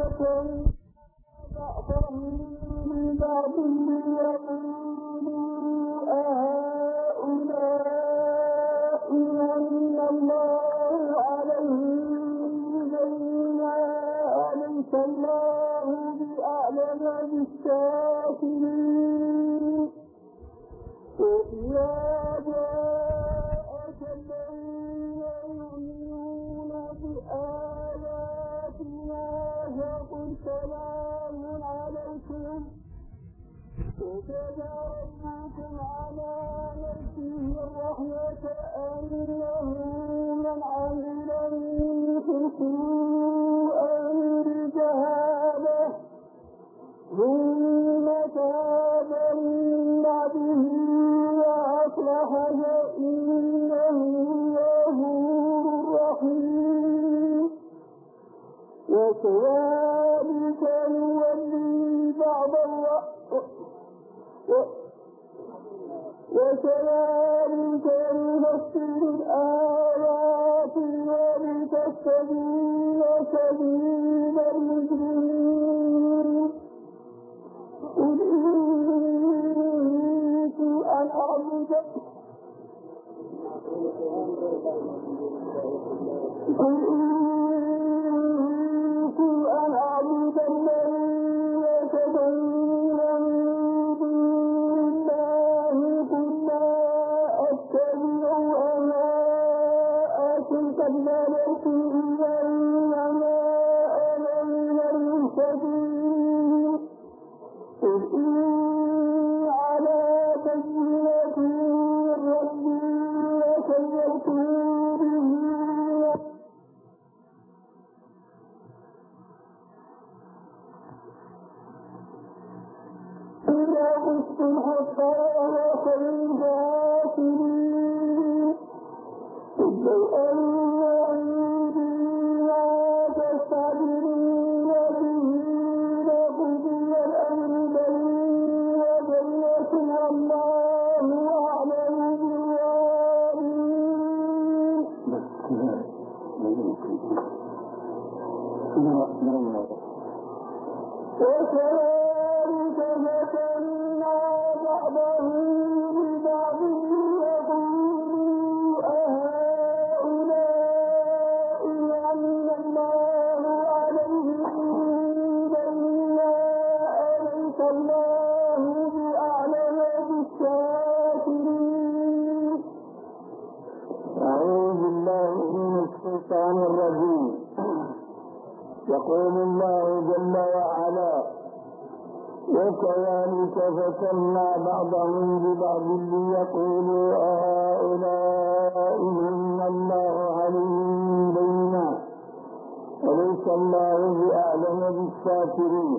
وكذلك نفصل الآيات ولتستبين سبيل المجرمين. قل إنت أن أعبد الذين يتبين من دون الله قل لا أتبع أهواءكم قد بلغت إذا إنما أنا من المهتدين. قل إني على بينة من ربي وكذبتم به إذا قلتم حتى وخير الغافلين. قل لو أن عندي ما تستعجلون به لقضي الأمر بيني وبينكم والله أعلم بالظالمين. وكذلك فتنا بعضهم ببعض ليقولوا أهؤلاء من الله عليهم بيننا أليس الله بأعلم بالشاكرين. أعوذ بالله من الشيطان الرجيم. يقول الله جل وعلا وكذلك فتنا بعضهم ببعض ليقولوا أهؤلاء من الله عليهم بيننا أليس الله بأعلم بالشاكرين.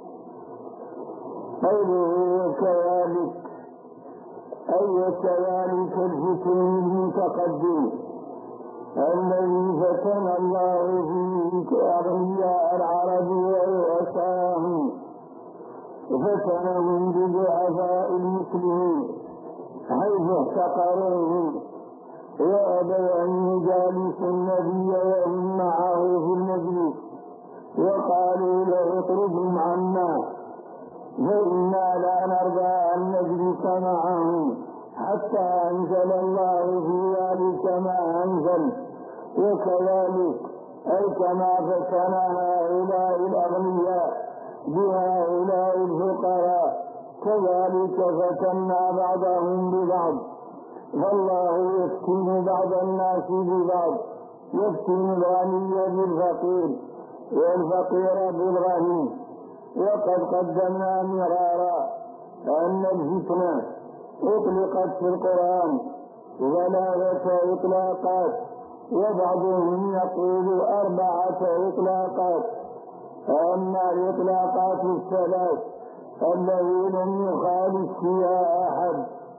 قوله وكذلك أي وكذلك الذكر المتقدم الذي فتن الله فيه أغنياء العرب ورؤساهم فتنهم بضعفاء المسلمين حيث احتقروهم وأبوا أن يجالسوا النبي وهم معه في المجلس وقالوا له اخرجهم عنا فإنا لا نرضى أن نجلس معهم حتى أنزل الله في ذلك ما أنزل. وكذلك أي كما فتن هؤلاء الأغنياء بهؤلاء الفقراء كذلك فتنا بعضهم ببعض. فالله يفتن بعض الناس ببعض، يفتن الغني بالفقير والفقير بالغني. وقد قدمنا مرارا أن الفتنة أطلقت في القرآن 3 إطلاقات وبعضهم يقول 4 إطلاقات. أما الإطلاقات 3 الذي لم يخالف فيها أحد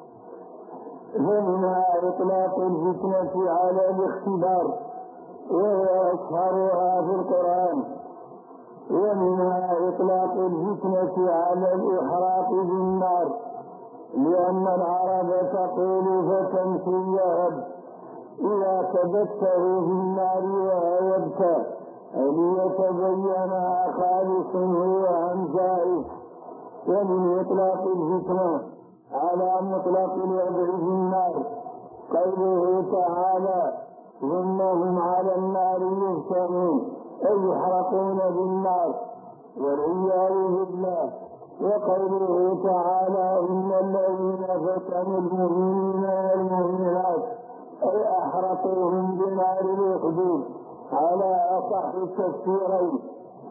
فمنها إطلاق الفتنة على الاختبار وهو أشهرها في القرآن، ومنها إطلاق الفتنة على الإحراق بالنار لأن العرب تقول فتنسي الذهب إذا كبته في النار وهيبت ليتبين خالص هو عن زائف. ومن إطلاق الفتنة على مطلق الوضع في النار قوله تعالى ثم هم على النار يفتنون أي يحرقون بالنار والعياذ بالله. وقوله تعالى إن الذين فتنوا المؤمنين والمؤمنات أي أحرقوهم بنار الوقود على أصح التفسيرين.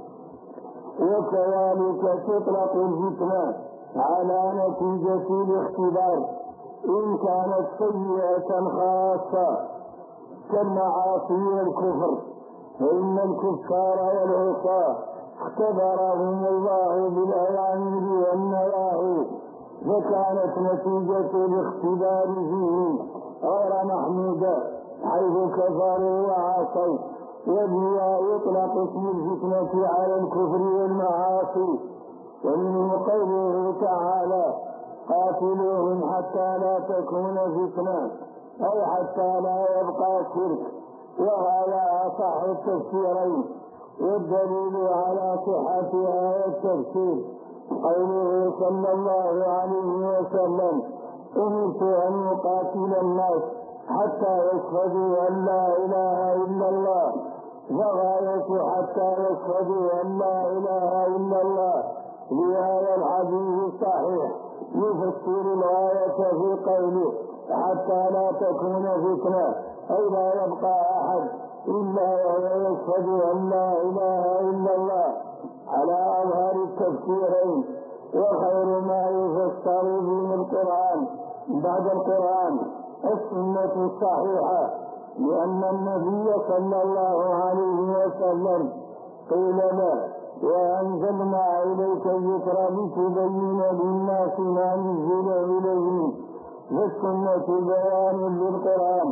وكذلك تطلق الفتنة على نتيجة الاختبار إن كانت سيئة خاصة كالمعاصي والكفر، فإن الكفار والعصاة اختبرهم الله بالأوامر والنواهي فكانت نتيجة الاختبار فيهم غير محمودة حيث كفروا وعصوا. وبها يطلق اسم الفتنة على الكفر والمعاصي. ومنه قوله تعالى قاتلوهم حتى لا تكون فتنة أي حتى لا يبقى شرك، وهذا أصح التفسيرين. والدليل على صحة هذا التفسير قوله صلى الله عليه وسلم أمرت أن أقاتل الناس حتى يشهدوا أن لا إله إلا الله، فغاية حتى يشهدوا أن لا إله إلا الله. لهذا الحديث الصحيح يفسر الغاية في قوله حتى لا تكون فتنة أي لا يبقى أحد إلا وهو يشهد أن لا إله إلا الله على أظهر التفسيرين. وخير ما يفسر به القرآن بعد القرآن السنة الصحيحة، لأن النبي صلى الله عليه وسلم قيل له وأنزلنا إليك الذكر لتبين للناس ما نزل إليهم، والسنة بيان للقرآن.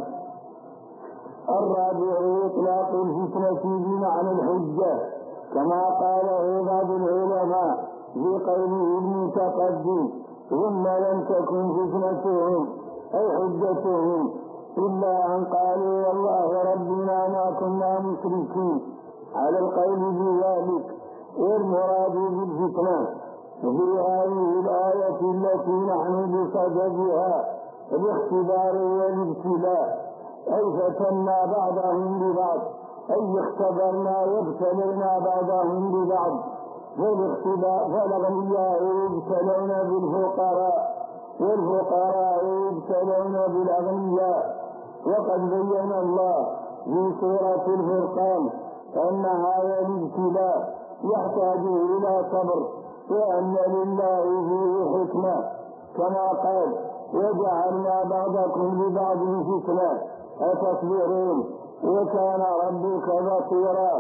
الرابع إطلاق الفتنة بمعنى الحجة كما قاله بعض العلماء في قوله المتقدم ثم لم تكن فتنتهم أي حجتهم إلا أن قالوا والله ربنا ما كنا مشركين على القول بذلك. والمراد بالفتنة في هذه الآية التي نحن بصددها الاختبار والابتلاء أي فتنا بعضهم ببعض أي اختبرنا وابتلينا بعضهم ببعض. فالأغنياء يبتلون بالفقراء والفقراء يبتلون بالأغنياء. وقد بين الله في سورة الفرقان أن هذا الابتلاء يحتاج إلى صبر وأن لله فيه حكمة كما قال وجعلنا بعضكم لبعض فتنة أتصبرون وكان ربك بصيرا.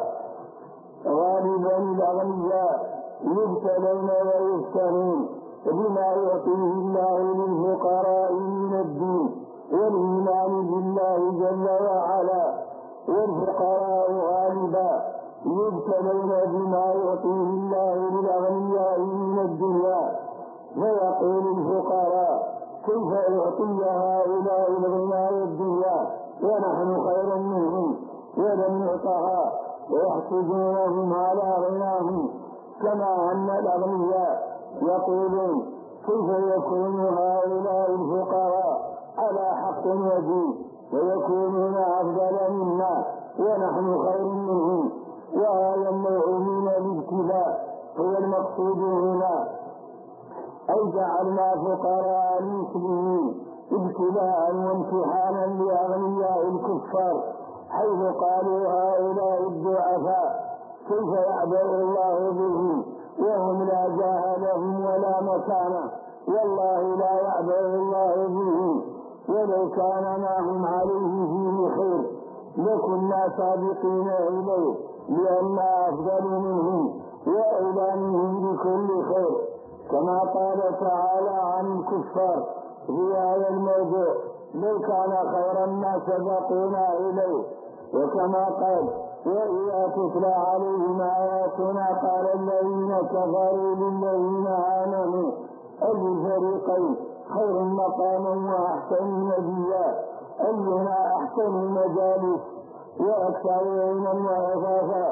غالبا الأغنياء يبتلون ويفتنون بما يعطيه الله للفقراء من الدين والإيمان بالله جل وعلا. والفقراء غالبا يبتلون بما يعطيه الله للأغنياء من الدنيا، فيقول الفقراء كيف يعطي هؤلاء الغنى والدنيا ونحن خير منهم ولم نعطها، ويحسدونهم على غناهم. كما أن الأغنياء يقولون كيف يكون هؤلاء الفقراء على حق ودين ويكونون أفضل منا ونحن خير منهم. وهذا النوع من الابتلاء هو المقصود هنا، أي جعلنا فقراء المسلمين ابتلاء وامتحانا لأغنياء الكفار حيث قالوا هؤلاء الضعفاء كيف يعبأ الله بهم وهم لا جاه لهم ولا مكانه، والله لا يعبأ الله بهم ولو كان ما هم عليه فيه خير لكنا سابقين إليه لأننا أفضل منهم وأولى منهم بكل خير. كما قال تعالى عن الكفار في هذا الموضوع لو كان خيرا ما سبقونا إليه. وكما قال وإذا تتلى عليهم آياتنا قال الذين كفروا للذين آمنوا أي الفريقين خير مقاما وأحسن نبيا أينا أحسن مجالس وأكثر علما وعفافا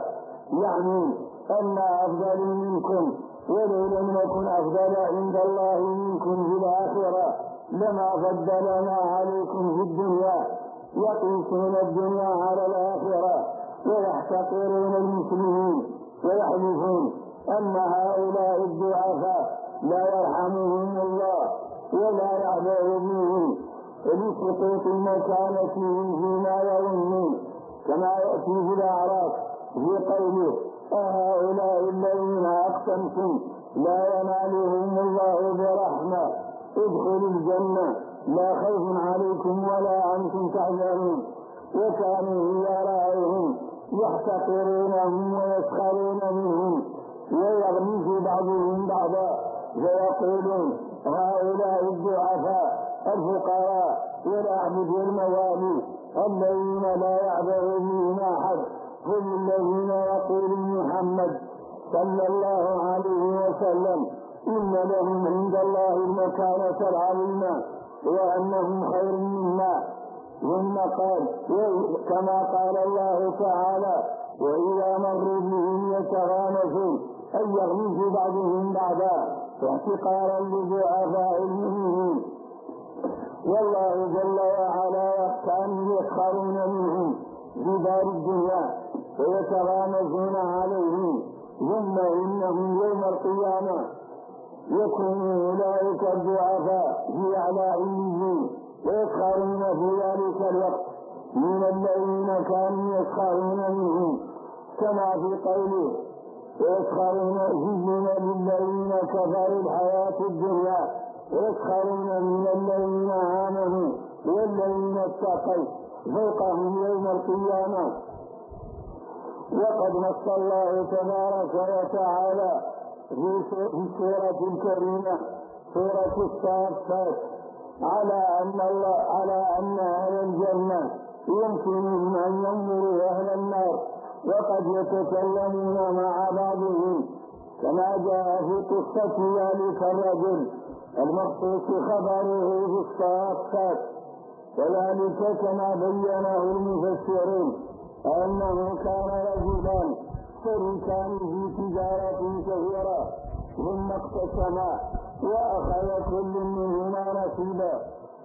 يعني أن أفضل منكم ولو لم نكن أفضل عند الله منكم في الآخرة لما فضلنا عليكم في الدنيا. يقيسون الدنيا على الآخرة ويحتقرون المسلمين ويحلفون أن هؤلاء الضعفاء لا يرحمهم الله ولا يعبأ بهم لسقوط مكانتهم فيما يظنون، كما يأتي في الأعراف في قوله هؤلاء الذين أقسمتم لا ينالهم الله برحمة ادخلوا الجنة لا خوف عليكم ولا أنتم تحزنون. وكانوا يراهم يحتقرونهم ويسخرون منهم ويغمز بعضهم بعضا ويقولون هؤلاء الضعفاء الفقراء والأعبد والموالي الذين لا يعبأ بهم أحد هم الذين يقول محمد صلى الله عليه وسلم إن لهم عند الله المكانة العظيمة وأنهم خير منا. ثم قال كما قال الله تعالى وإذا مروا بهم يتغامزون أي يغمز بعضهم بعضا احتقارا لضعفاء المؤمنين. والله جل وعلا كانوا يسخرون منهم في دار الدنيا ويتغامزون عليهم ثم إنهم يوم القيامة يكون أولئك الضعفاء في أعلى عليهم ويسخرون في ذلك الوقت من الذين كانوا يسخرون منهم، كما في قوله ويسخرون زين للذين كفروا الحياة الدنيا ويسخرون من الذين آمنوا والذين اتقوا فوقهم يوم القيامة. وقد نص الله تبارك وتعالى في السورة الكريمة سورة الصافات على أن أهل الجنة يمكنهم أن ينظروا أهل النار وقد يتكلمون مع بعضهم، كما جاء في قصة ذلك الرجل المخصوص خبره في الصافات. وذلك كما بينه المفسرون أنه كان رجلان شريكان في تجارة كثيرة ثم اقتسما وأخذ كل منهما نصيبا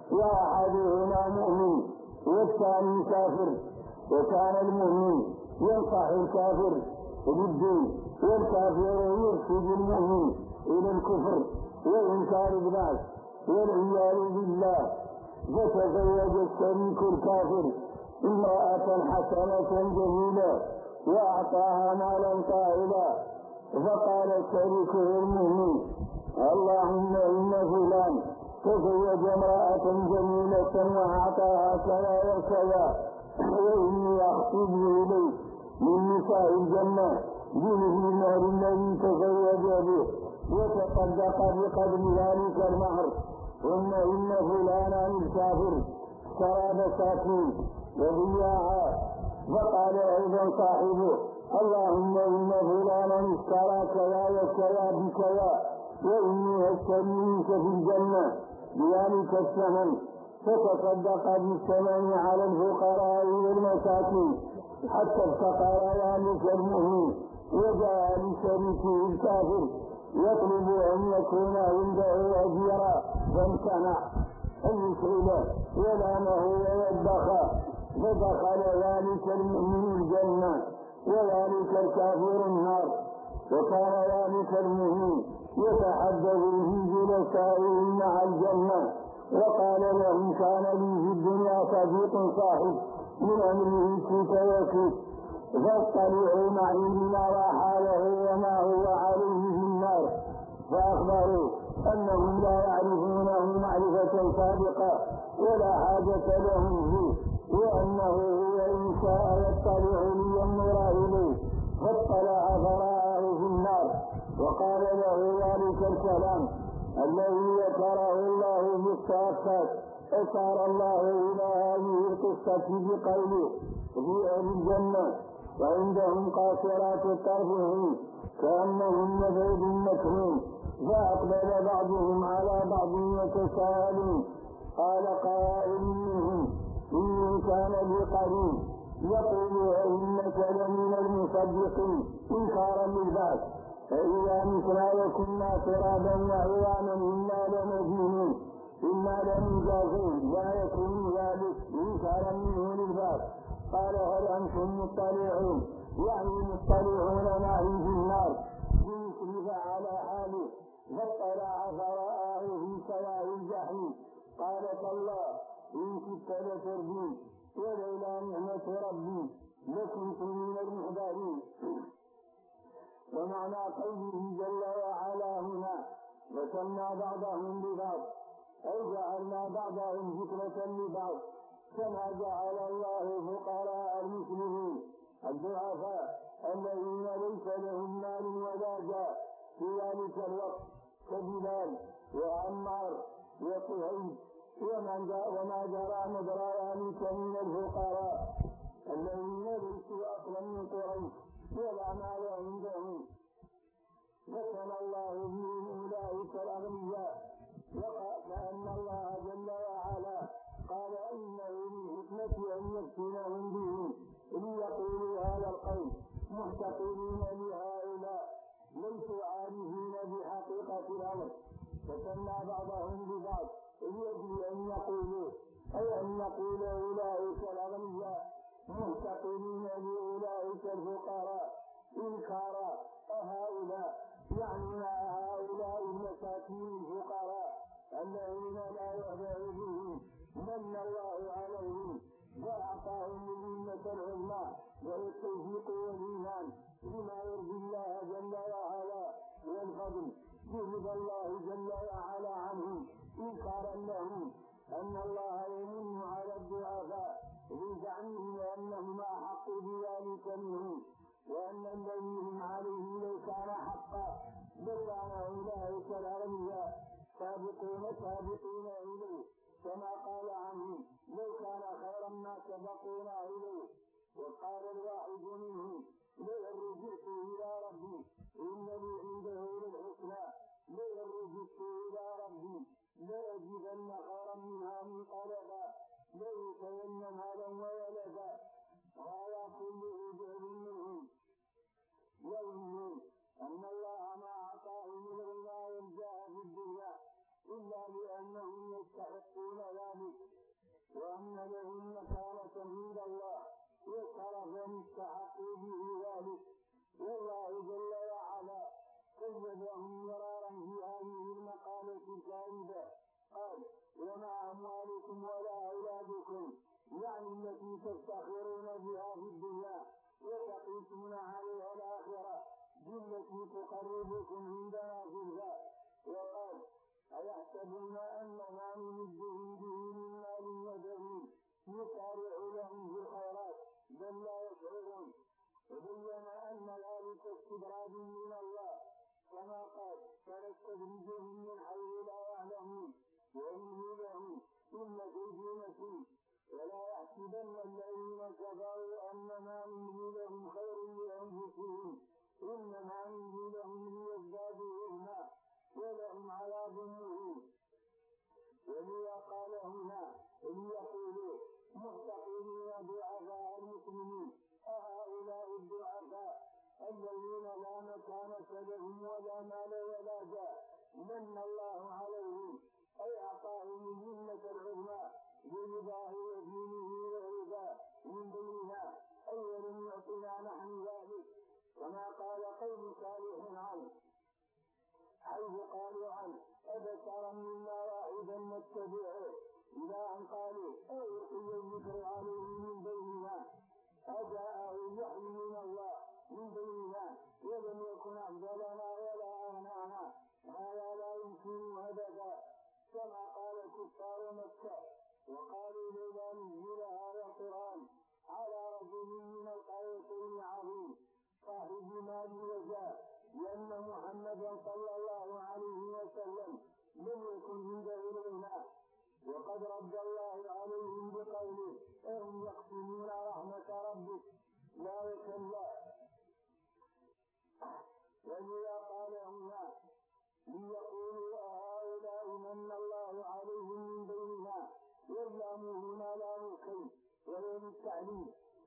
وأحدهما مؤمن والثاني كافر، وكان المؤمن ينصح الكافر بالدين والكافر يرشد المؤمن إلى الكفر وإنكار البعث والعياذ بالله. فتزوج الشريك الكافر امرأة حسنة جميلة وأعطاها مالا طائلا، فقال شريكه المؤمن اللهم إن فلان تزوج امرأة جميلة وأعطاها كذا وكذا وإني أخطب إليه من نساء الجنة بمثل المهر الذي تزوج به وتصدق بقدر ذلك المهر، ثم إن فلانا الكافر اشترى بساتين وبياعا. فقال أيضا صاحبه اللهم إن فلانا اشترى كذا وكذا بكذا وإني أشتري منك في الجنة بذلك الثمن، فتصدق بالثمن على الفقراء والمساكين حتى افتقر ذلك المؤمن وجاء لشريكه الكافر يطلب أن يكون عنده أجيرا فامتنع أن يسئله ولامه ويدخل، فدخل ذلك المؤمن الجنة وذلك الكافر النار. وكان ذلك المؤمن يتحدث في جلسائه مع الجنة وقال لهم كان لي في الدنيا صديق صاحب من أمره كيف وكيف فاطلعوا معي لنرى حاله وما هو عليه في النار، فأخبروا أنهم لا يعرفونه معرفة سابقة ولا حاجة لهم فيه، وأنه هو إن شاء يطلع لينظر إليه، فاطلع فرآه في النار وقال له ذلك الكلام الذي ذكره الله في الصافات. أشار الله إلى هذه القصة بقوله في أهل الجنة وعندهم قاصرات الطرف عين كأنهن بيض مكنون، فأقبل بعضهم على بعض يتساءلون. قال قائل منهم إني كان لي قرين يقول إنك لمن المصدقين إنكارا للبعث، فإذا متنا وكنا ترابا وعظاما إنا لمدينون إنا لمجازون لا يكون ذلك إنكارا منه للبعث. قال هل أنتم مطلعون، يعني مطلعون معي في النار ليصرف على حاله، فاطلع فرآه في سواء الجحيم. قال تالله إن كدت لتردين، ولولا نعمة ربي لكنت من المحضرين. ومعنى قوله جل وعلا هنا وسمى بعضهم ببعض، أي جعلنا بعضهم ذكرة لبعض، كما جعل الله فقراء المسلمين الضعفاء الذين ليس لهم مال ولا جاه في ذلك الوقت كبلال وعمار وصهيب وما جرى مجرى ذلك من الفقراء الذين ليسوا أصلا من قريش ولا مال عندهم، مثل الله بهم أولئك الأغنياء. وكأن الله جل وعلا قال إنه من حكمة أن يفتنهم به ليقولوا هذا القول محتقرين لهؤلاء ليسوا عارفين بحقيقة الأمر، فسمى بعضهم ببعض ليجري أن يقولوا أي أن يقول أولئك الأغنياء محتقرين لأولئك الفقراء إنكارا هؤلاء، يعني هؤلاء المساكين الفقراء الذين لا يهدأ بهم من الله عليهم وأعطاهم النعمة العظمى والتوفيق والإيمان لما يرضي الله جل وعلا والفضل برضا الله جل وعلا عنهم، إنكارا لهم أن الله يمن على الضعفاء بزعمهم أنهم أحق بذلك منهم، وأن الذي هم عليه لو كان حقا بل أولئك الأغنياء سابقون إليه، كما قال عنهم لو كان خيرا ما سبقونا إليه. وقال الواحد منهم لئن رجعت إلى ربي إن لي عنده للحسنى لئن رجعت إلى ربي لأجدن خيرا منها منقلبا لأوتين مالا وولدا. وعلى كل جهل منهم يظنون أن الله ما أعطاهم الغنى والجاه في الدنيا إلا لأنهم يستحقون ذلك، وأن لهم مكانة عند الله وشرفا استحقوا به ذلك. والله جل وعلا كذبهم مرارا في هذه المقالة الكاذبة، قال وما أموالكم ولا أولادكم، يعني التي تفتخرون بها في الدنيا وتقيسون عليها الآخرة بالتي تقربكم عندنا زلفى. وقال أيحسبون أنما نمدهم به من مال وبنين نسارع لهم في الخيرات بل لا يشعرون. وبين أن ذلك استدراج من الله كما قال فنستدرجهم من حيث لا يعلمون وأملي لهم إن كيدي متين. ولا يحسبن الذين كفروا أنما نملي لهم خير لأنفسهم إنما نملي لهم ليزدادوا إثما ولهم عذاب مهين. وليقل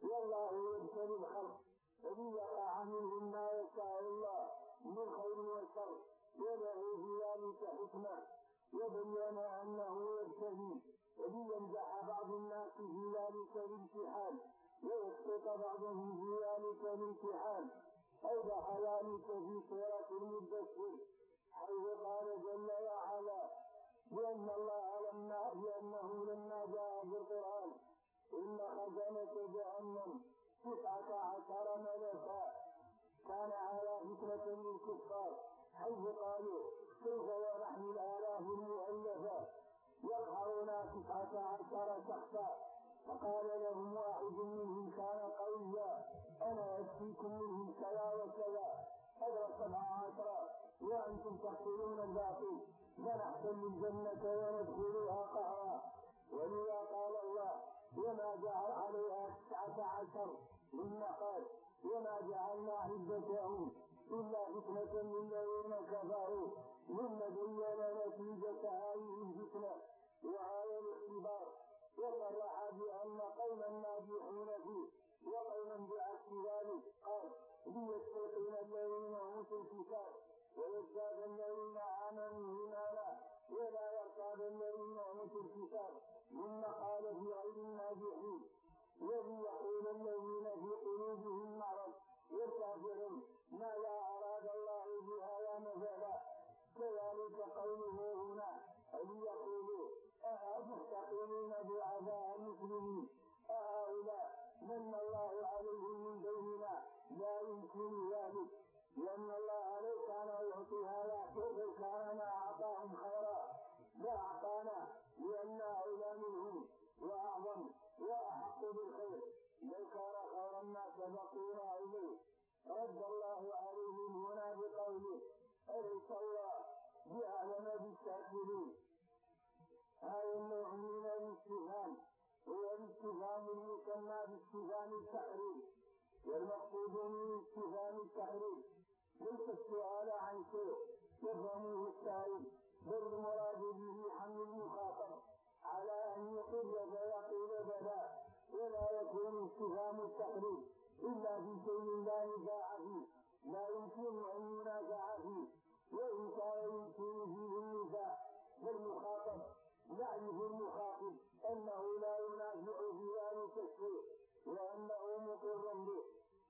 والله يبتلي الخلق وبيقع منهم ما يشاء الله من خير وشر وله في ذلك حكمة وبين أنه يبتلي وبينجح بعض الناس في ذلك الامتحان ويسقط بعضهم في ذلك الامتحان. أوضح ذلك في سورة المدثر حيث قال جل وعلا بأنه لما جاء بالقرآن إن خزنة جهنم 19 ملكا كان على فتنة للكفار حيث قالوا كيف ونحن الآلاف المؤلفة يقهرنا 19 شخصا فقال لهم واحد منهم كان قويا أنا أكفيكم منهم كذا وكذا أدرى 17 وأنتم تقتلون الباقي فنحتل الجنة وندخلها قهرا. ولذا قال الله وما جعل عليها 19 ثم قال وما جعلنا عدتهم إلا فتنة للذين كفروا ثم بين نتيجة هذه الفتنة وهذا الاختبار وصرح بأن قوما ناجحون فيه وقوما بعكس ذلك قال ليستيقن الذين أوتوا الكتاب ويزداد الذين آمنوا إيمانا ولا يرتاب الذين أوتوا الكتاب ثم قال في غير الناجحين وليقول الذين في قلوبهم مرض والكافرون ماذا أراد الله بهذا مثلا كذلك قوله هنا ليقولوا أتستقيمون بعداء المسلمين أهؤلاء من الله عليهم من بيننا لا يمكن ذلك لأن الله لو كان يعطي هذا كيف كان ما أعطاهم خيرا فأعطانا لأننا أولى منهم وأعظم وأحق بالخير لو كان خيرا ما سبقونا إليه. رد الله عليهم هنا بقوله أليس الله بأعلم بالشاكرين. هذا النوع من الاستفهام هو الاستفهام المسمى باستفهام التحريم والمقصود من استفهام التحريم ليس السؤال عن شيء يفهمه السائل بل المراد به حمل المخاطب على أن يقول فيقول بلى ولا يكون استفهام التحريم إلا في شيء لا نزاع فيه لا يمكن أن ينازع فيه وإن كان يمكن فيه النزاع فالمخاطب يعرف المخاطب أنه لا ينازع في ذلك الشيء وأنه مقر به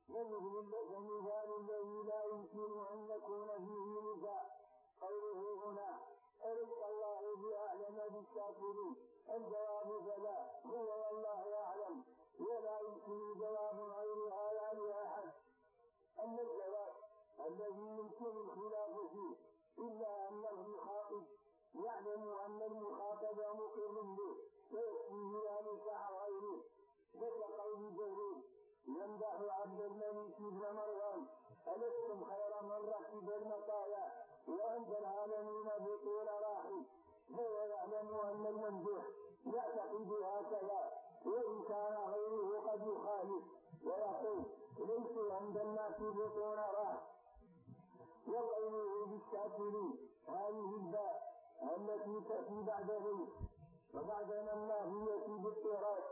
ومثال الذي لا يمكن أن يكون فيه نزاع قوله هنا أليس الله بأعلم بالشاكرين. الجواب فلا هو والله أعلم ولا يمكن جواب غير هذا لأحد. أما الجواب الذي يمكن الخلاف فيه إلا أن المخاطب يعلم أن المخاطب مقر به ويكفيه ذلك عن غيره كقول جبريل يمدح عبد الملك بن مروان ألستم خير من ركب المطايا وأنت العالمين بطول راحي فهو يعلم أن الممدوح يعتقد هكذا وإن كان غيره قد يخالف ويقول ليس عند الناس بطول راح. وقوله بالشاكرين هذه الباء التي تأتي بعد ذلك وبعدنا الناهية بالطراط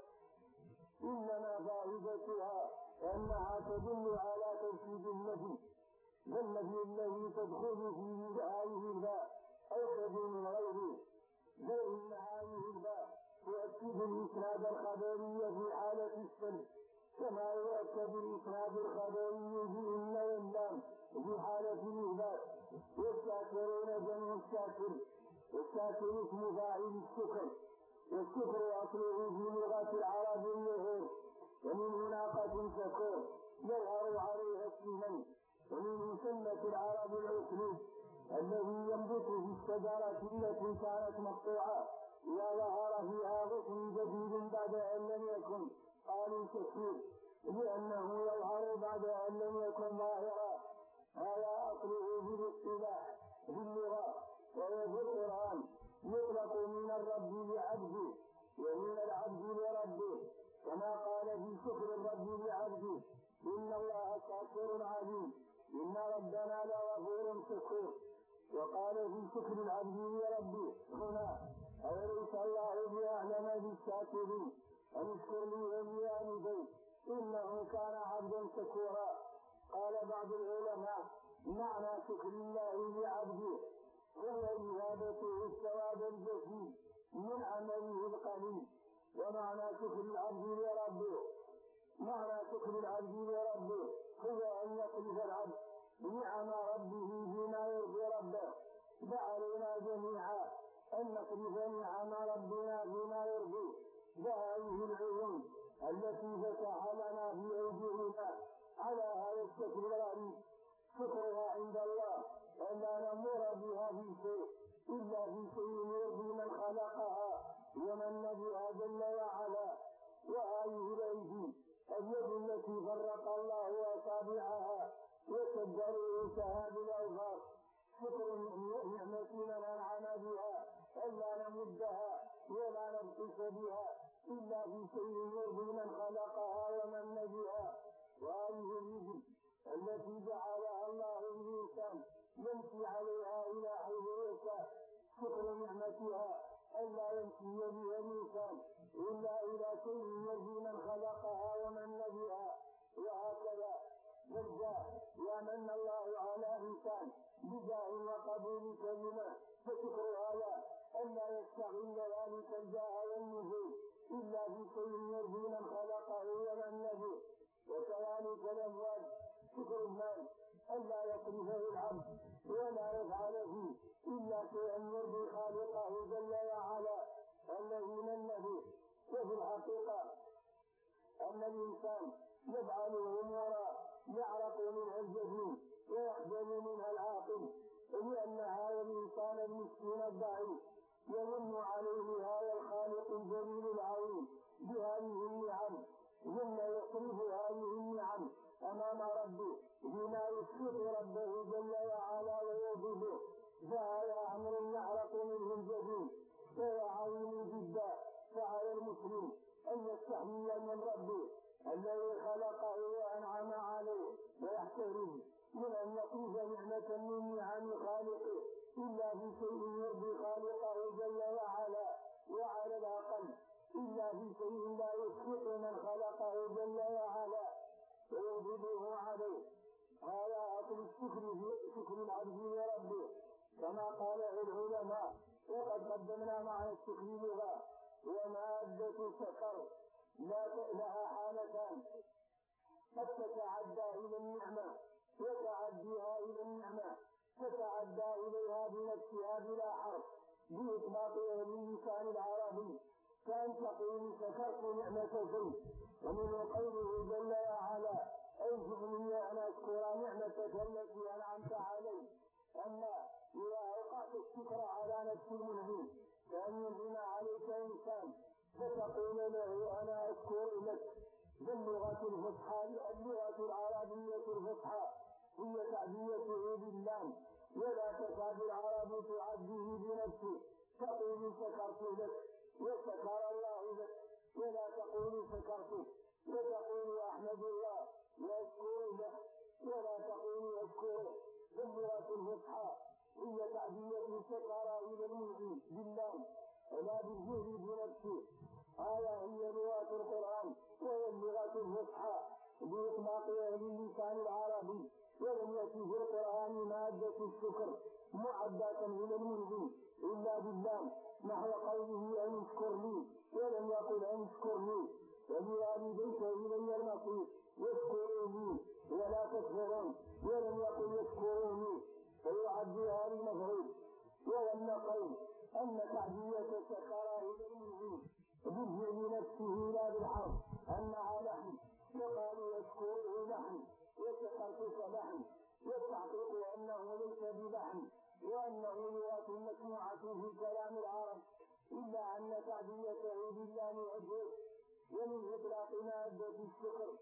إنما فائدتها أنها تدل على توكيد النفي والنفي الذي تدخل فيه هذه الباء أوكد من غيره بل إن هذه الباء تؤكد الإسناد الخبري في حالة السلب كما يؤكد الإسناد الخبري في إن واللام في حالة الإثبات. والشاكرون جمع الشاكر والشاكر اسم فاعل الشكر والشكر أصله في لغة العرب الظهور ومن ناقة شكور يظهر عليها السمن ومن سنة العرب العسلوب الذي ينبت في الشجرة التي كانت مقطوعة إذا ظهر فيها غصن جديد بعد أن لم يكن قالوا شكور لأنه يظهر بعد أن لم يكن ظاهرا. هذا أصله في الاصطلاح في اللغة وفي القرآن يطلق من الرب لعبده ومن العبد لربه كما قال في شكر الرب لعبده إن الله شاكر عليم إن ربنا لغفور شكور. وقال في شكر العبد لربه هنا أوليس الله بأعلم بالشاكرين أن اشكر لي ولوالديك إن عبدا شكورا. قال بعض العلماء معنى شكر الله لعبده هو إهابته الثواب الجزيل من عمله القليل. ومعنى شكر العبد لربه هو أن يقذف العبد بنعم ربه بما يرضي ربه. فعلينا جميعا أن نقذف نعم ربنا بما يرضي بهذه العيون التي فتح لنا في أيدينا على هذا الشكل الغريب. شكرها عند الله أن لا نمر بها في شيء إلا في شيء يرضي من خلقها ومن بها جل وعلا. وهذه الأيدي اليد التي فرق الله أصابعها وشجره سهاد الأوفاق شكر نعمة من أنعم بها ألا نمدها ولا نبطش بها إلا في شيء يرضي من خلقها ومن بها. وهذه اليد التي جعلها الله الإنسان يمشي عليها إلى حيث يشاء شكر نعمتها ألا يمشي بها الإنسان إلا إلى شيء يرضي من خلقها ومن بها. وهكذا نرجع يمن الله على إنسان بجاه وقبول كلمة فشكر هذا ألا يستغل ذلك الجاه والنزول إلا في شيء يرضي من خلقه ومن به. وكذلك الأزواج شكر المال ألا يقذفه العبد ولا يفعل فيه إلا شيئا يرضي خالقه جل وعلا الذي من به. وفي الحقيقة أن الإنسان يفعل أمورا يعرق منها الجبين ويخجل منها العاقل لأن هذا الإنسان المسكين الضعيف يمن عليه هذا الخالق الجليل العظيم بهذه النعم ثم يصرف هذه النعم أمام ربه بما يسخط ربه جل وعلا ويغضبه. فهذا أمر يعرق منه الجبين وهو عظيم جدا. فعلى المسلم أن يستحيي من ربه الذي خلقه وأنعم عليه ويحترز من أن يطيف نعمة من نعم خالقه إلا في شيء يرضي خالقه جل وعلا. وعلى الأقل إلا في شيء لا يسخط من خلقه جل وعلا ويغضبه عليه. هذا أصل شكر العبد لربه كما قاله العلماء. وقد قدمنا معنى الشكر لغة ومادة الشكر لها حالتان قد تتعدى إلى النعمة وتعديها إلى النعمة تتعدى إليها بنفسها بلا حرف بإطلاقها للسان العربي كان تقول شكرت نعمتك ومن قوله جل وعلا أوجبني أن أذكر نعمتك التي أنعمت علي. أما إذا أوقعت الشكر على نفس المنعم كأن ينعم عليك إنسان فتقول له أنا أذكر لك باللغة الفصحى. اللغة العربية الفصحى هي تعديته باللام ولا تكاد العرب تعديه بنفسه. تقول شكرت لك وشكر الله لك ولا تقول شكرتك وتقول أحمد الله وأشكر له ولا تقول أشكره. باللغة الفصحى هي تعدية شكر إلى المنعم باللام ولا بالجهد بنفسه. هذا هي لغة القرآن وهي اللغة الفصحى بإطلاقها للسان العربي. ولم يأتي في القرآن مادة الشكر معدة إلى المنعم إلا باللام نحو قوله أن اشكر لي ولم يقل أن اشكر لي وبوالديك إلي المصير يشكروا لي ولا تكفرون ولم يقل يشكروني فيعديها للمفعول. ولم نقل أن تعدية الشكر إلى المنعم بالفعل نفسه لا بالحرف أنها لحن وقالوا يشكره لحن وشكرتك لحن والتحقيق أنه ليس بلحن وأنه لغة مسموعة في كلام العرب إلا أن تعديته باللام عجز. ومن إطلاق مادة الشكر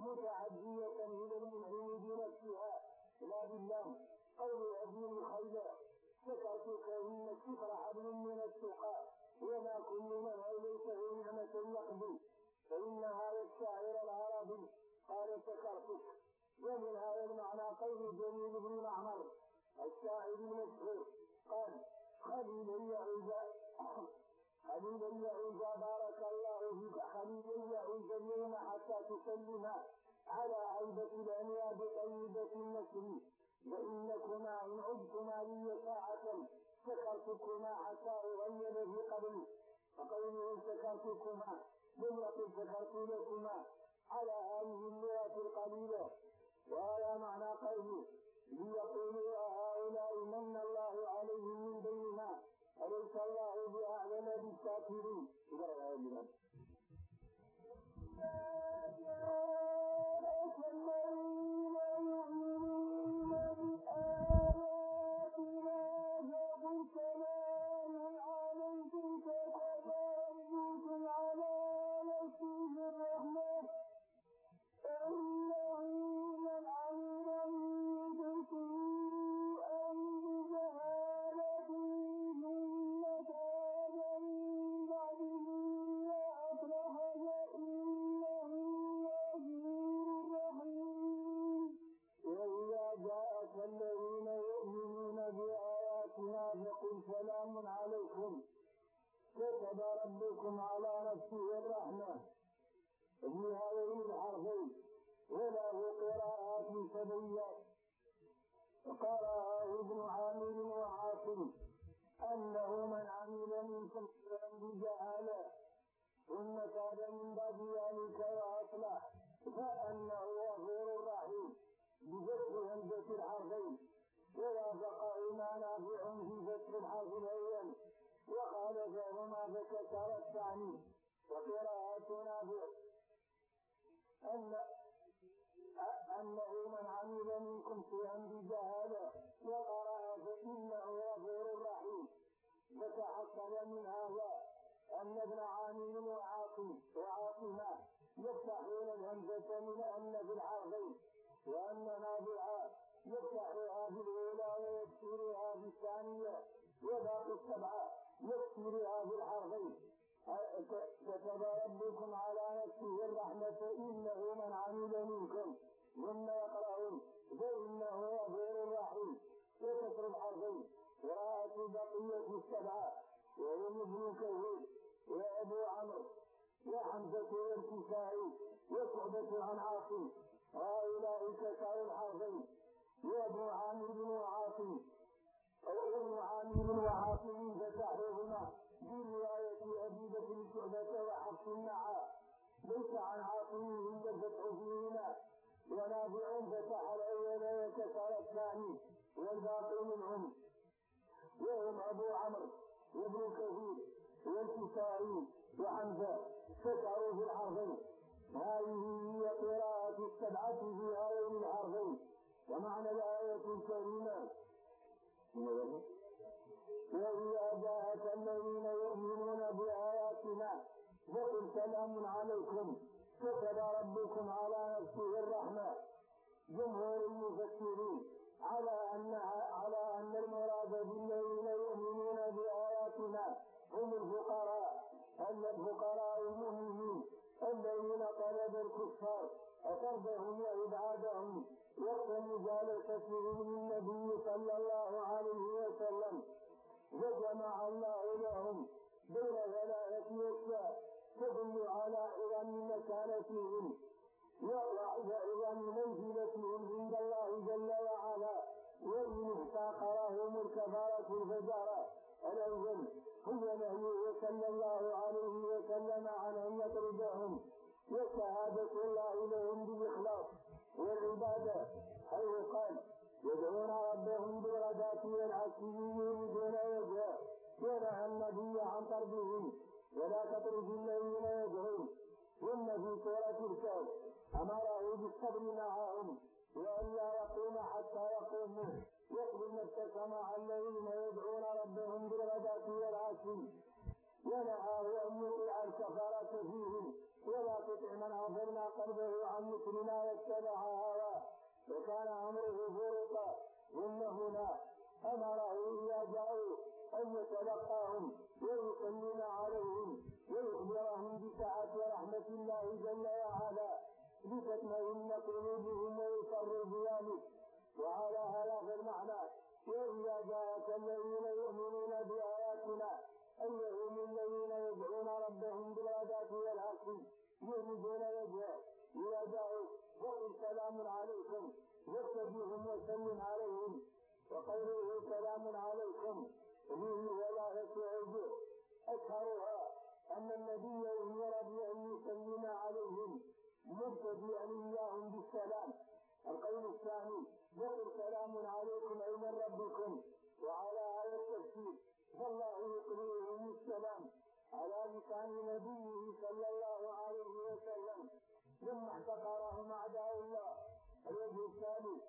متعدية إلى المنعم بنفسها لا باللام. قول أبي الخيلاء شكرتك إن الشكر حبل من التقى وما كل من أوليته نعمة يقبل. فإن هذا الشاعر العربي قال شكرتك. ومن هذا المعنى قول جميل بن معمر الشاعر المشهور قال خليل يعوز بارك الله فيك خليل يعوز اليوم حتى تسلم على بحمزة الأنياب طيبة النسل وإنكما إن عدتما لي ساعة شكرتكما حتى أغيب في قبلي فقوله شكرتكما لم يقل شكرت لكما على هذه اللغة القليلة وهذا معنى قوله ليقولوا هؤلاء من الله عليهم من بيننا أليس الله بأعلم بالشاكرين الذين يؤمنون بآياتنا فقل سلام عليكم كتب ربكم على نفسه الرحمة إنه من عمل منكم سوءا بجهالة ثم تاب من بعده وأصلح فإنه غفور رحيم وإذا جاءك الذين يؤمنون بآياتنا فقل سلام عليكم كتب ربكم على نفسه الرحمة في هذين الحرفين وله قراءات سبية قرأه ابن عامر وعاصم أنه من عمل منكم شيئا بجهالة ثم تاب من بعد ذلك وأصلح فأنه غفور رحيم بفتح همزة الحرفين ووافقه ما نافع في فتح الحرف الأول وقال فهما فكسر الثاني وقراءة نافع أنه من عمل منكم شيئا بجهالة وقرأ فإنه غفور رحيم فتحصل من هذا أن ابن عامر وعاصمة يفتحون الهمزة من أن في الحرفين وأن نافعا يفتحها في الأولى ويكسرها في الثانية وباقي السبعة يكسرها في الحرفين كتب ربكم على نفسه الرحمة إنه من عمل منكم ثم يقرأون فإنه غفور رحيم وكسر الحرفين قراءة بقية السبعة وهم ابن كثير وأبو عمرو وحمزة والكسائي وشعبة عن عاصم هؤلاء كسروا الحرفين وابن عامر وعاصم فتحوهما برواية أبي بكر شعبة وحفص النعاء ليس عن عاصم إلا الفتح فيهما ونافع فتح الأول وكسر الثاني والباقي منهم وهم أبو عمرو وابن كثير والكسائي وحمزة كسروا في الحرفين هذه هي قراءة السبعة في هذين الحرفين ومعنى الآية الكريمة وإذا جاءك الذين يؤمنون بآياتنا فقل سلام عليكم كتب ربكم على نفسه الرحمة جمهور المفسرين على أن المراد بالذين يؤمنون بآياتنا هم الفقراء المؤمنين الذين طلب الكفار أطردهم وإبعادهم وقت مجالستهم للنبي صلى الله عليه وسلم وجمع الله لهم بين ثلاثة أشياء تدل على عظم مكانتهم وعظم منزلتهم عند الله جل وعلا وإن افتقرهم الكفارة الفجارة الأول هو نهيه صلى الله عليه وسلم عن أن يطردهم وشهادة الله لهم بالإخلاص والعبادة حيث قال يدعون ربهم بالغداة والعشي يريدون وجهه ونهى النبي عن طردهم ولا تطرد الذين يدعون ثم في سورة الكهف أمره بالصبر معهم وأن لا يقوم حتى يقوموا يقبل نفسك مع الذين يدعون ربهم بالغداة والعشي ونهاه أن يطيع الكفارة فيهم ولا تطع من غفلنا قلبه عن مثلنا واتبع هواه وكان أمره فرطا ثم هنا أمره إذا جاءوا أن يتلقاهم ويسلم عليهم ويخبرهم بسعة رحمة الله جل وعلا لتطمئن قلوبهم ويسروا بذلك وعلى هذا المعنى وإذا جاءك الذين يؤمنون بآياتنا أيهم الذين يدعون ربهم بالغداة والعشي يريدون وجهه إذا جاءوا فقل سلام وسلم عليهم. وقوله سلام عليكم فيه ولاية عجر أشهرها أن النبي أمر بأن يسلم عليهم مبتدئا إياهم بالسلام. القول الثاني ذكر سلام عليكم أي من ربكم، وعلى هذا التفسير فالله يقرئهم السلام على لسان نبيه صلى الله عليه وسلم ثم احتقرهم أعداء الله. الوجه الثاني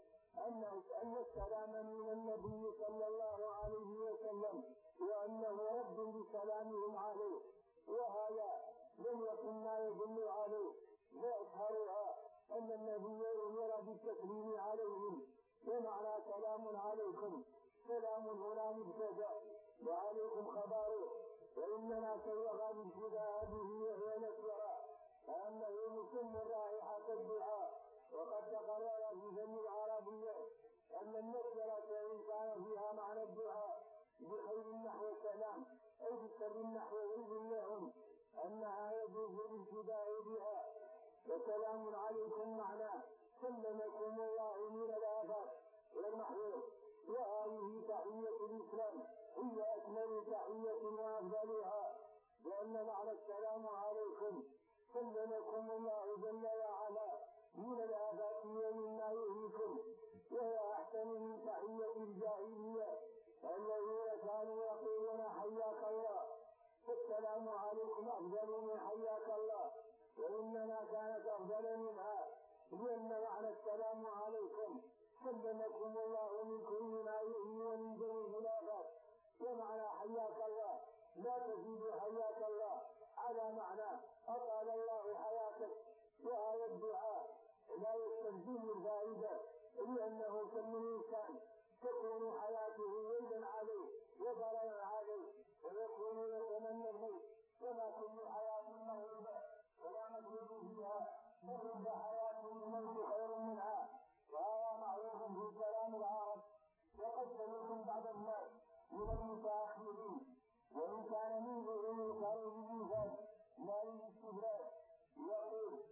أن السلام من النبي صلى الله عليه وسلم وأنه رد بسلامهم عليه، وهذا لم يكن ما يدل عليه. وأشهرها أن النبي أمر بالتسليم عليهم. ومعنى سلام عليكم سلام هنا مبتدأ وعليكم خبره، وإننا سيغى بالفداء به وهي نكرة أنه يتم رائحة الدعاء. وقد تقرر في فن العربية أن النكرة إن كان فيها معنى الدعاء بخير نحو السلام أو بشر نحو إذن لهم أنها يجوز الابتداء بها. وسلام عليكم معناه سلمكم الله من الآفات والمحيط، وهذه تحية الإسلام هي أكمل تحية وأفضلها، لأن معنى السلام عليكم سلمكم الله جل وعلا من الآفات ومما يهلكم، وهي أحسن من تحية الجاهلية الذين كانوا يقولون حياك الله، فالسلام عليكم أفضل من حياك الله، وإنما كانت أفضل منها، لأن معنى السلام عليكم سلمكم الله من كل ما يهي ومن دون الآفات. ومعنى حياك الله لا تزيد حياك الله على معنى أطال الله حياتك. وهذا الدعاء لا يستلزم الفائدة، لأنه كم الإنسان تكون حياته ويدا عليه وضررا عليه ويكون يتمنى الموت، وما كل حياة موهبة ولا مجهود فيها، فرب حياة الموت خير منها. وهذا معروف في كلام العرب، وقد سمعتم بعض الناس من المتأخرين وإن كان منه يقال بالإنسان لا للاستدراك يقول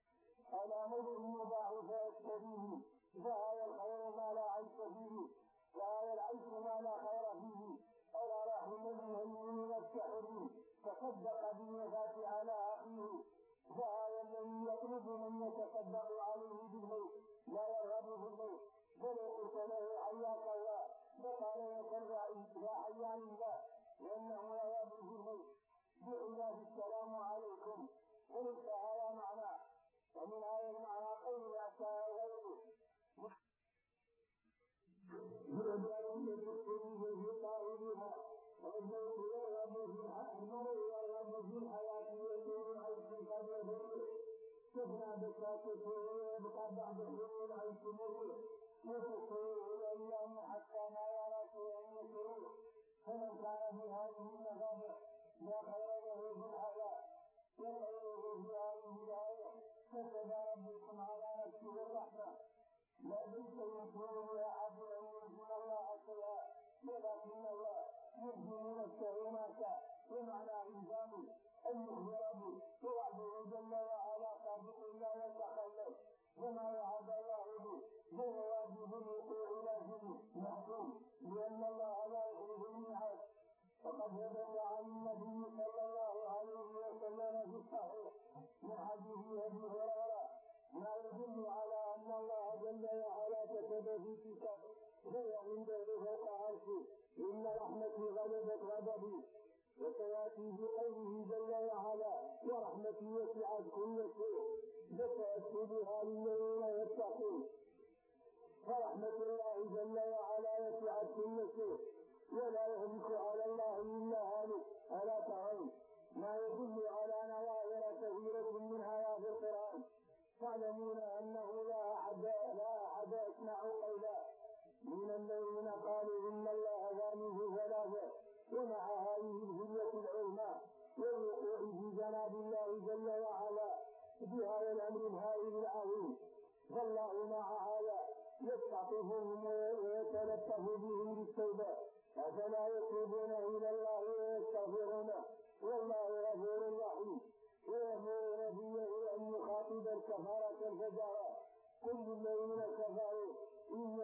ألا موت مضاعف يستديه، فهذا الخير ما لا عيش فيه، وهذا العيش ما لا خير فيه. ألا رحم الذي يفتحه تصدق بالوفاة على أخيه، فهذا الذي يطلب من يتصدق عليه بالموت لا يرغب في الموت، فلو قلت له حياك الله فقال يكرع يا حيان الله، لأنه لا يرغب في الموت. بإله السلام عليكم قلت هذا معناه. ومن هذا المعنى قول أشياء غيره يرجعون يذكرون في طائرها والموت يرغب في الحياة ويكون عيش قبل ذلك، تبنى بساطته ويبقى بعد حلول عيش مره وتقول الأيام حتى ما يرى شيئا يسره. فمن كان في هذه المذابح لا خير له في الحياة وخيره في هذه الآية كتب ربكم على نفسه الرحمة لا بد يكون لأحد أن يرجم الله شيئا، ولكن الله يرجم نفسه ما شاء. ومعنى إنسان أن يخبر به ووعده جل وعلا صادق لا يتخلف، وما وعد الله به فهو واجب الوقوع لازم محكوم، لأن الله لا يخلف الميعاد. وقد ثبت عن النبي صلى الله عليه وسلم في الصحيح من حديث أبي هريرة ما يدل على أن الله جل وعلا كتب في كتاب غير عنده فوق عرشه إن رحمتي غلبت غضبي، وسيأتي بقوله جل وعلا ورحمتي وسعت كل شيء فسأكتبها للذين يتقون. فرحمة الله جل وعلا وسعت كل شيء ولا يهلك على الله إلا هالك. ألا ترون ما يدل على نظائر كثيرة من آيات القرآن تعلمون أنه لا أحد يسمع قولا من الذين قالوا إن الله ثالث ثلاثة، ومع هذه الهدية العلماء والوقوع في جناب الله جل وعلا بهذا الأمر الهائل العظيم، فالله مع هذا يستعطفهم ويتلطف بهم بالتوبة، أفلا يتوبون إلى الله ويستغفرونه والله غفور رحيم. ويأمر نبيه أن يخاطب الكفرة الفجرة كل الذين كفروا إن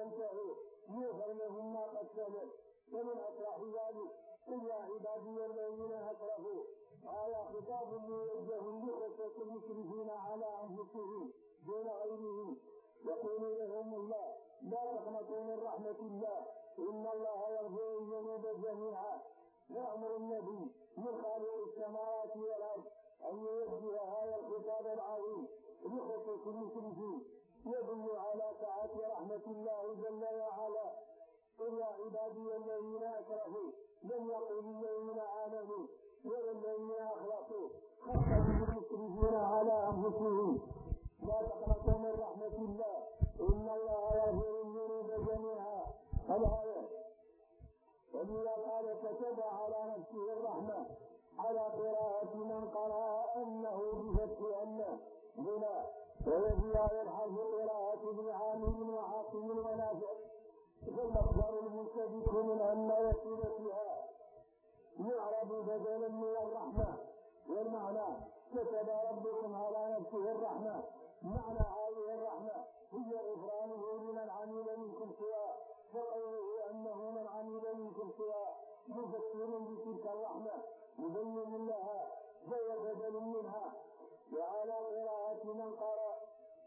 ينتهوا يغفر لهم ما قد سلف. ومن أصلح ذلك قل يا عبادي الذين أسرفوا على خطاب موجه لخصوص المسرفين على أنفسهم دون غيرهم يقول لهم الله لا تقنطوا من رحمة الله إن الله يغفر الذنوب جميعا. يأمر النبي من خالق السماوات والأرض أن يوجه هذا الخطاب العظيم لخصوص المسرفين يدل على سعة رحمة الله جل وعلا. قل يا عبادي الذين أسرفوا لم يقل الذين آمنوا ولا الذين أخلصوا خصهم المسرفين على أنفسهم. لا تقنطوا من رحمة الله إن الله يغفر الذنوب جميعا. الآية. ولذا قال كتب على نفسه الرحمة على قراءة من قرأ أنه بفتح أنه بنا ويجي يرحل قراءة ابن عامر وعاصم ونافع. فالمصدر المنسبك من أن وسيلتها يعرب بدلا من الرحمة. والمعنى كتب ربكم على نفسه الرحمة. معنى هذه الرحمة هي غفرانه لمن عمل منكم سواء. فقوله أنه من عمل منكم سواء مفسر بتلك الرحمة مبين لها غير بدل منها. وعلى قراءة من قرأ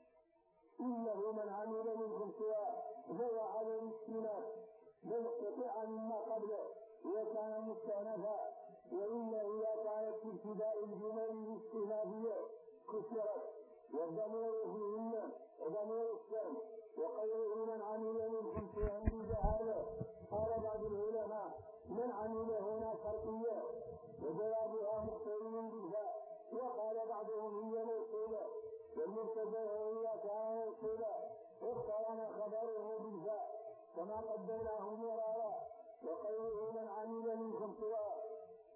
إنه من عمل منكم سواء فهو على الاستئناف ليستطيع مما قبله وكان مستأنفا. وإنه إذا كانت في ابتداء الجمل الاستئنافية كسرت والضمير فيهن ضمير الشأن. وقوله من عمل منكم سواء بجهالة قال بعض العلماء من عمل هنا شرطية وجوابها مقترن بالفاء. وقال بعضهم هي موصولة والمبتدأ إذا كان موصولا اقترن خبره بالفاء كما قدرناه مرارا. وقوله من عمل منكم سواء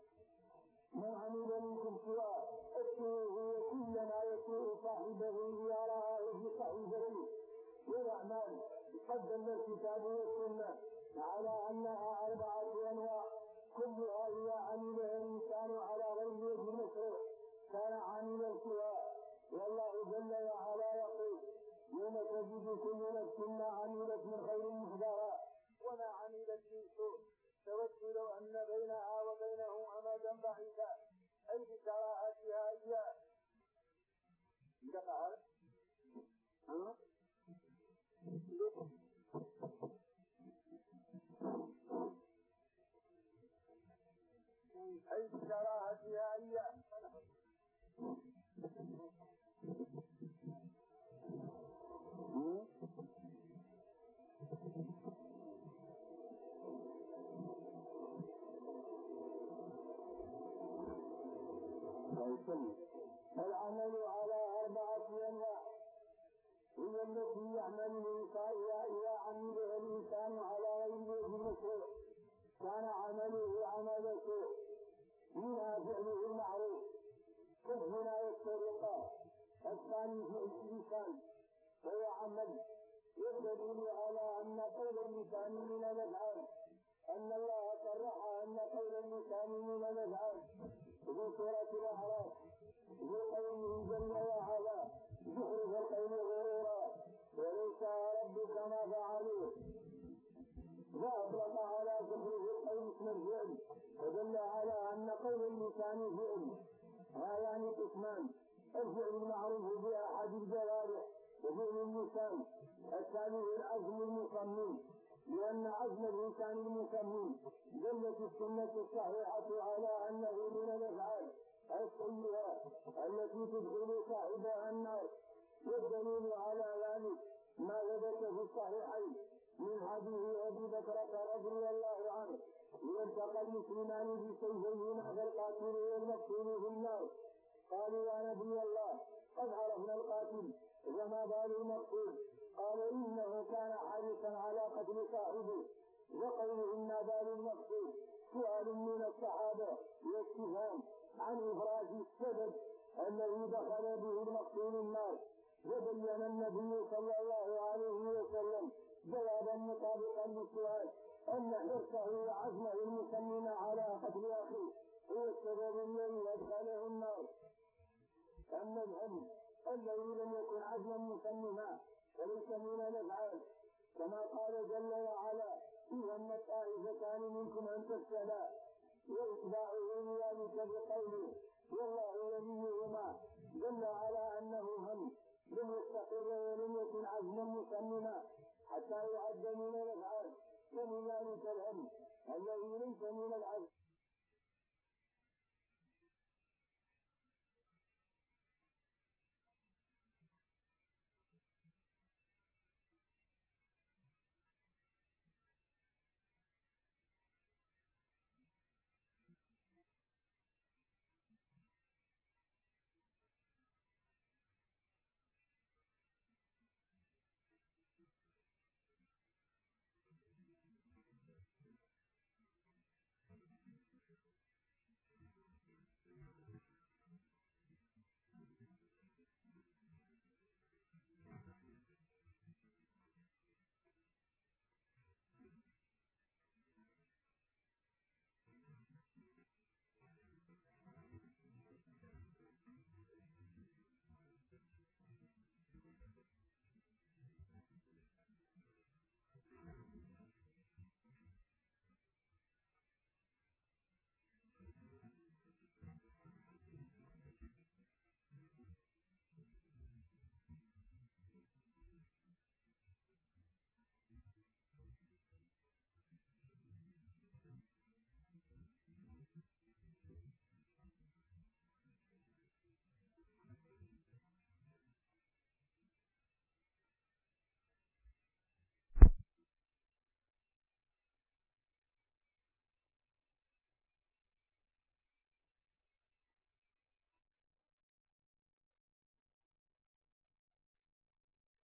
السوء هو كل ما يسوء صاحبه يراه في صحيفته. والأعمال قدم الكتاب والسنة على أنها 4 أنواع كلها إذا عملها الإنسان على غير وجه المشروع كان عاملا سواء. والله جل وعلا يقول يوم تجد كل نفس ما عملت من خير محضرا وما عملت من سوء تود لو أن بينها وبينه أمدا بعيدا أي بكراهتها إياه. أي بكراهتها إياه. العمل على 4 أنواع هي التي يعمل إذا عمله الإنسان على غير وجه المشروع كان عمله عمل سوء. منها فعله المعروف كالزنا والسرقة. الثاني فعل اللسان وهو عمل يدل على أن قول اللسان من الأفعال أن الله صرح أن قول اللسان من الأفعال في سورة الأعراف في قوله جل وعلا زخرف القول غرورا وليس ربك ما فعلوه. فأطلق على زخرف القول اسم الفعل ودل على أن قول اللسان فعل. هذان قسمان الفعل المعروف بأحد الجوارح وفعل اللسان. الثاني العزم المصمم لأن عزم الإنسان المصمم دلت السنة الصحيحة على أنه من الأفعال السيئة التي تدخل صاحبها النار. والدليل على ذلك ما ثبت في الصحيحين من حديث أبي بكر رضي الله عنه يلتقى المسلمان بسيفيهما فالقاتل والمقتول في النار. قالوا يا نبي الله قد عرفنا القاتل وما بال المقتول؟ قال إنه كان حريصا على قتل صاحبه. وقوله ما بال المقتول سؤال من الصحابة واستفهام عن إفراج السبب الذي دخل به المقتول النار. وبين النبي صلى الله عليه وسلم جوابا مطابقا للسؤال أن حرصه وعزمه المصمم على قتل أخيه هو السبب الذي أدخله النار. أما الهم الذي لم يكن عزما مصمما فليس من الأفعال كما قال بقوله والله وليهما دل على أنه هم لم يستقر ولم يكن عزما مصمما حتى يعد من الأفعال كمذلك الهم الذي ليس من العزم